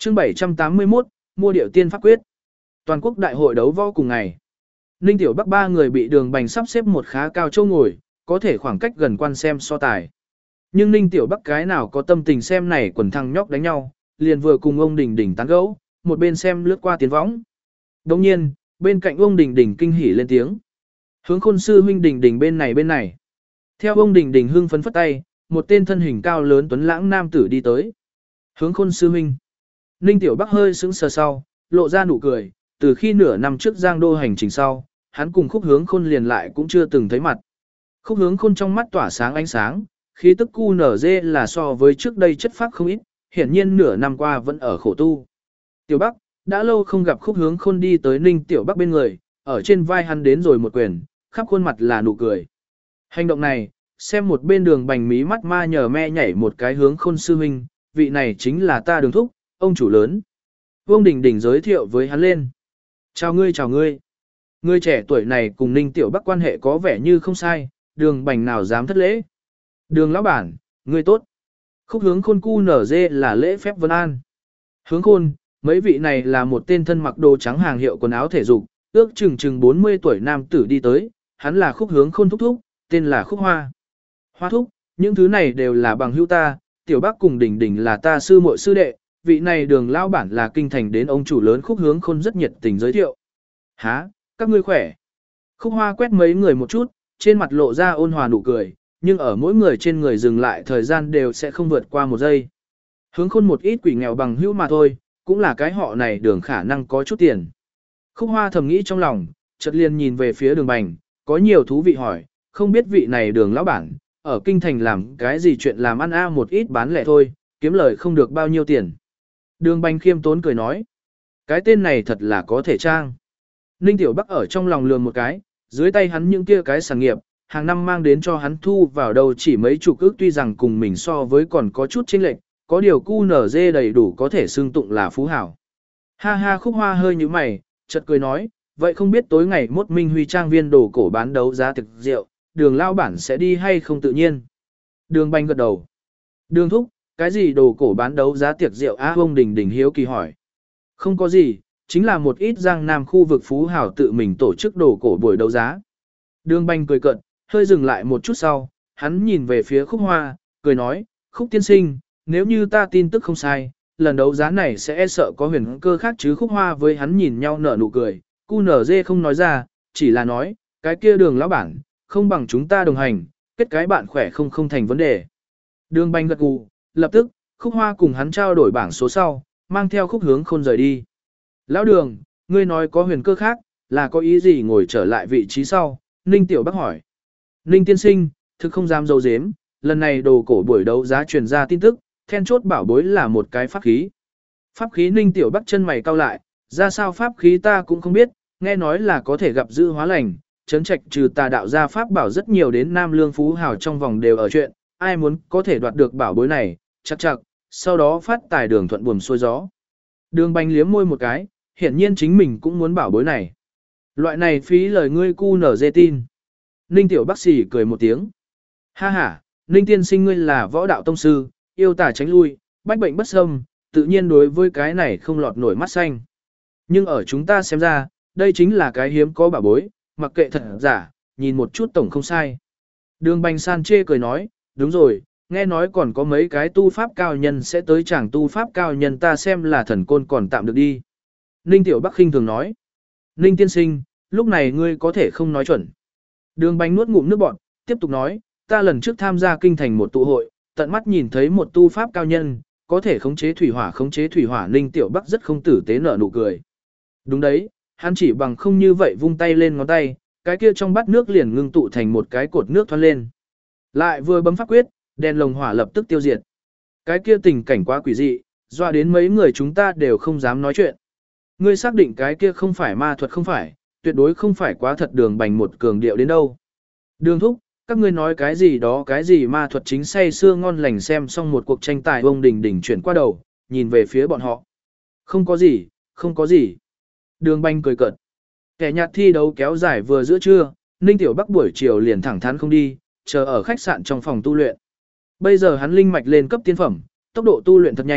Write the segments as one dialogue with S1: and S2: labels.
S1: Chương 781, mua điệu tiên pháp quyết. Toàn quốc đại hội đấu võ cùng ngày. Ninh Tiểu Bắc ba người bị Đường Bành sắp xếp một khá cao chỗ ngồi, có thể khoảng cách gần quan xem so tài. Nhưng Ninh Tiểu Bắc cái nào có tâm tình xem này quần thằng nhóc đánh nhau, liền vừa cùng ông Đình Đình tán gẫu, một bên xem lướt qua tiến võng. Đồng nhiên, bên cạnh ông Đình Đình kinh hỉ lên tiếng. Hướng Khôn sư huynh Đình Đình bên này. Theo ông Đình Đình hưng phấn phất tay, một tên thân hình cao lớn tuấn lãng nam tử đi tới. Hướng Khôn sư huynh. Ninh Tiểu Bắc hơi sững sờ sau, lộ ra nụ cười, từ khi nửa năm trước Giang Đô hành trình sau, hắn cùng Khúc Hướng Khôn liền lại cũng chưa từng thấy mặt. Khúc Hướng Khôn trong mắt tỏa sáng ánh sáng, khí tức cu nở dê là so với trước đây chất phác không ít, hiển nhiên nửa năm qua vẫn ở khổ tu. Tiểu Bắc, đã lâu không gặp Khúc Hướng Khôn đi tới Ninh Tiểu Bắc bên người, ở trên vai hắn đến rồi một quyền, khắp khuôn mặt là nụ cười. Hành động này, xem một bên Đường Bành mí mắt ma nhờ me nhảy một cái Hướng Khôn sư huynh, vị này chính là ta Đường thúc, ông chủ lớn. Vương Đình Đình giới thiệu với hắn lên. Chào ngươi chào ngươi. Ngươi trẻ tuổi này cùng Ninh Tiểu Bắc quan hệ có vẻ như không sai, Đường Bành nào dám thất lễ. Đường lão bản, ngươi tốt. Khúc Hướng Khôn cu nở dê là lễ phép vân an. Hướng Khôn, mấy vị này là một tên thân mặc đồ trắng hàng hiệu quần áo thể dục, ước chừng 40 tuổi nam tử đi tới, hắn là Khúc Hướng Khôn thúc thúc, tên là Khúc Hoa. Hoa thúc, những thứ này đều là bằng hữu ta, Tiểu Bắc cùng Đình Đình là ta sư muội sư đệ, vị này Đường lão bản là kinh thành đến ông chủ lớn Khúc Hướng Khôn rất nhiệt tình giới thiệu. Hả, các ngươi khỏe. Khúc Hoa quét mấy người một chút, trên mặt lộ ra ôn hòa nụ cười, nhưng ở mỗi người trên người dừng lại thời gian đều sẽ không vượt qua một giây. Hướng Khôn một ít quỷ nghèo bằng hữu mà thôi, cũng là cái họ này Đường khả năng có chút tiền. Khúc Hoa thầm nghĩ trong lòng, chợt liền nhìn về phía Đường Bành, có nhiều thú vị hỏi, không biết vị này Đường lão bản, ở kinh thành làm cái gì chuyện làm ăn một ít bán lẻ thôi, kiếm lời không được bao nhiêu tiền. Đường Bành khiêm tốn cười nói, cái tên này thật là có thể trang. Ninh Tiểu Bắc ở trong lòng lườm một cái, dưới tay hắn những kia cái sản nghiệp, hàng năm mang đến cho hắn thu vào đầu chỉ mấy chục ức, tuy rằng cùng mình so với còn có chút chênh lệch, có điều cu nở dê đầy đủ có thể xưng tụng là phú hảo. Ha ha. Khúc Hoa hơi như mày, chợt cười nói, vậy không biết tối ngày mốt Minh Huy trang viên đồ cổ bán đấu giá thực rượu, Đường lao bản sẽ đi hay không tự nhiên. Đường Bành gật đầu. Đường thúc, cái gì đồ cổ bán đấu giá tiệc rượu Ông Đình Đình hiếu kỳ hỏi. Không có gì, chính là một ít Giang Nam khu vực phú hảo tự mình tổ chức đồ cổ buổi đấu giá. Đường Bành cười cợt, hơi dừng lại một chút sau, hắn nhìn về phía Khúc Hoa, cười nói, Khúc tiên sinh, nếu như ta tin tức không sai, lần đấu giá này sẽ sợ có huyền cơ khác chứ. Khúc Hoa với hắn nhìn nhau nở nụ cười, cu nở dê không nói ra, chỉ là nói, cái kia Đường lão bản, không bằng chúng ta đồng hành, kết cái bạn khỏe không thành vấn đề. Đường Bành gật gù, lập tức, Khúc Hoa cùng hắn trao đổi bảng số sau, mang theo Khúc Hướng Khôn rời đi. Lão Đường, ngươi nói có huyền cơ khác, là có ý gì ngồi trở lại vị trí sau? Ninh Tiểu Bắc hỏi. Ninh tiên sinh, thực không dám dấu dếm, lần này đồ cổ buổi đấu giá truyền ra tin tức, then chốt bảo bối là một cái pháp khí. Pháp khí? Ninh Tiểu Bắc chân mày cau lại, ra sao pháp khí ta cũng không biết, nghe nói là có thể gặp dữ hóa lành, trấn trạch trừ tà đạo gia pháp bảo rất nhiều đến Nam Lương Phú Hào trong vòng đều ở chuyện, ai muốn có thể đoạt được bảo bối này, chắc, sau đó phát tài đường thuận buồm xuôi gió. Đường Bành liếm môi một cái, hiển nhiên chính mình cũng muốn bảo bối này. Loại này phí lời ngươi cu nở dê tin. Ninh Tiểu Bắc xỉ cười một tiếng. Ha ha, Ninh tiên sinh ngươi là võ đạo tông sư, yêu tà tránh lui, bách bệnh bất xâm, tự nhiên đối với cái này không lọt nổi mắt xanh. Nhưng ở chúng ta xem ra, đây chính là cái hiếm có bảo bối, mặc kệ thật giả, nhìn một chút tổng không sai. Đường Bành san chê cười nói, đúng rồi, nghe nói còn có mấy cái tu pháp cao nhân sẽ tới chẳng tu pháp cao nhân ta xem là thần côn còn tạm được đi. Ninh Tiểu Bắc khinh thường nói. Ninh tiên sinh, lúc này ngươi có thể không nói chuẩn. Đường Bành nuốt ngụm nước bọt, tiếp tục nói, ta lần trước tham gia kinh thành một tụ hội, tận mắt nhìn thấy một tu pháp cao nhân, có thể khống chế thủy hỏa. Ninh Tiểu Bắc rất không tử tế nở nụ cười. Đúng đấy, hắn chỉ bằng không như vậy vung tay lên ngón tay, cái kia trong bát nước liền ngưng tụ thành một cái cột nước thoăn lên. Lại vừa bấm pháp quyết, đèn lồng hỏa lập tức tiêu diệt. Cái kia tình cảnh quá quỷ dị, doa đến mấy người chúng ta đều không dám nói chuyện. Ngươi xác định cái kia không phải ma thuật không phải, tuyệt đối không phải quá thật. Đường Bành một cường điệu đến đâu. Đường thúc, các ngươi nói cái gì đó cái gì ma thuật chính say sưa ngon lành. Xem xong một cuộc tranh tài Ông Đình Đình chuyển qua đầu, nhìn về phía bọn họ. Không có gì. Đường Bành cười cợt. Kẻ nhạt thi đấu kéo dài vừa giữa trưa, Ninh Tiểu Bắc buổi chiều liền thẳng thắn không đi, chờ ở khách sạn trong phòng tu luyện. Bây giờ hắn linh mạch lên cấp tiên phẩm, tốc độ tu luyện thật nhanh,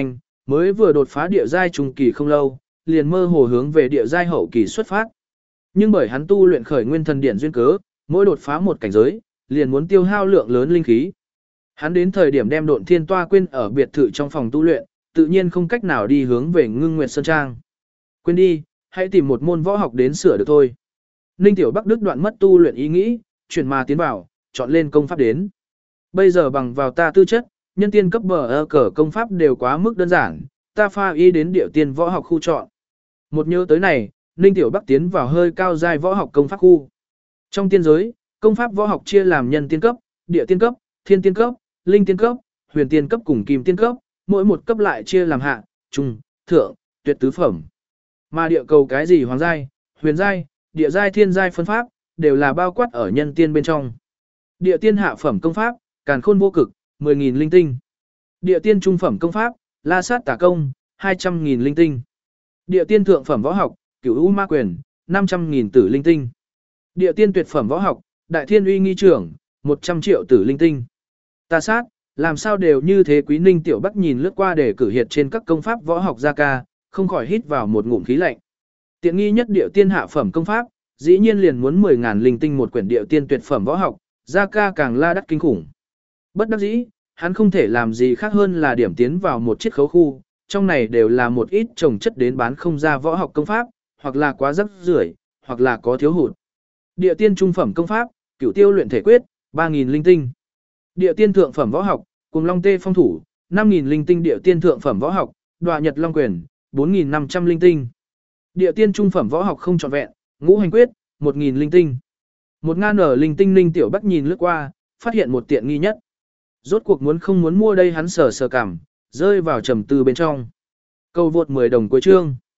S1: Mới vừa đột phá địa giai trung kỳ không lâu, liền mơ hồ hướng về địa giai hậu kỳ xuất phát. Nhưng bởi hắn tu luyện khởi nguyên thần điện duyên cớ, mỗi đột phá một cảnh giới, liền muốn tiêu hao lượng lớn linh khí. Hắn đến thời điểm đem Độn Thiên Toa quên ở biệt thự trong phòng tu luyện, tự nhiên không cách nào đi hướng về Ngưng Nguyệt Sơn Trang. Quên đi, hãy tìm một môn võ học đến sửa được thôi. Ninh Tiểu Bắc đứt đoạn mất tu luyện ý nghĩ, chuyển mà tiến vào, chọn lên công pháp đến. Bây giờ bằng vào ta tư chất, nhân tiên cấp bờ cờ công pháp đều quá mức đơn giản, ta pha y đến địa tiên võ học khu chọn. Một nhớ tới này, Ninh Tiểu Bắc tiến vào hơi cao giai võ học công pháp khu. Trong tiên giới, công pháp võ học chia làm nhân tiên cấp, địa tiên cấp, thiên tiên cấp, linh tiên cấp, huyền tiên cấp cùng kim tiên cấp, mỗi một cấp lại chia làm hạ, trung, thượng, tuyệt tứ phẩm. Mà địa cầu cái gì hoàng giai, huyền giai, địa giai thiên giai phân pháp, đều là bao quát ở nhân tiên bên trong. Địa tiên hạ phẩm công pháp, càn khôn vô cực, 10.000 linh tinh. Địa tiên trung phẩm công pháp, la sát tả công, 200.000 linh tinh. Địa tiên thượng phẩm võ học, cửu u ma quyền, 500.000 tử linh tinh. Địa tiên tuyệt phẩm võ học, đại thiên uy nghi trưởng, 100 triệu tử linh tinh. Ta sát, làm sao đều như thế. Quý Ninh Tiểu Bắc nhìn lướt qua để cử hiệt trên các công pháp võ học gia ca, không khỏi hít vào một ngụm khí lạnh. Tiện nghi nhất địa tiên hạ phẩm công pháp, dĩ nhiên liền muốn 10.000 linh tinh một quyển địa tiên tuyệt phẩm võ học, gia ca càng la đắt kinh khủng. Bất đắc dĩ, hắn không thể làm gì khác hơn là điểm tiến vào một chiếc khấu khu, trong này đều là một ít trồng chất đến bán không ra võ học công pháp, hoặc là quá rắc rưởi, hoặc là có thiếu hụt. Địa tiên trung phẩm công pháp, Cửu Tiêu luyện thể quyết, 3.000 linh tinh. Địa tiên thượng phẩm võ học, Cuồng Long Tê phong thủ, 5.000 linh tinh. Địa tiên thượng phẩm võ học, Đoạ Nhật Long quyền, 4.500 linh tinh. Địa tiên trung phẩm võ học không trọn vẹn, Ngũ Hành quyết, 1.000 linh tinh. 1.000 ở linh tinh. Ninh Tiểu Bắc nhìn lướt qua, phát hiện một tiện nghi nhất. Rốt cuộc muốn không muốn mua đây, hắn sờ sờ cảm, rơi vào trầm tư bên trong. Câu vượt 10 đồng cuối chương.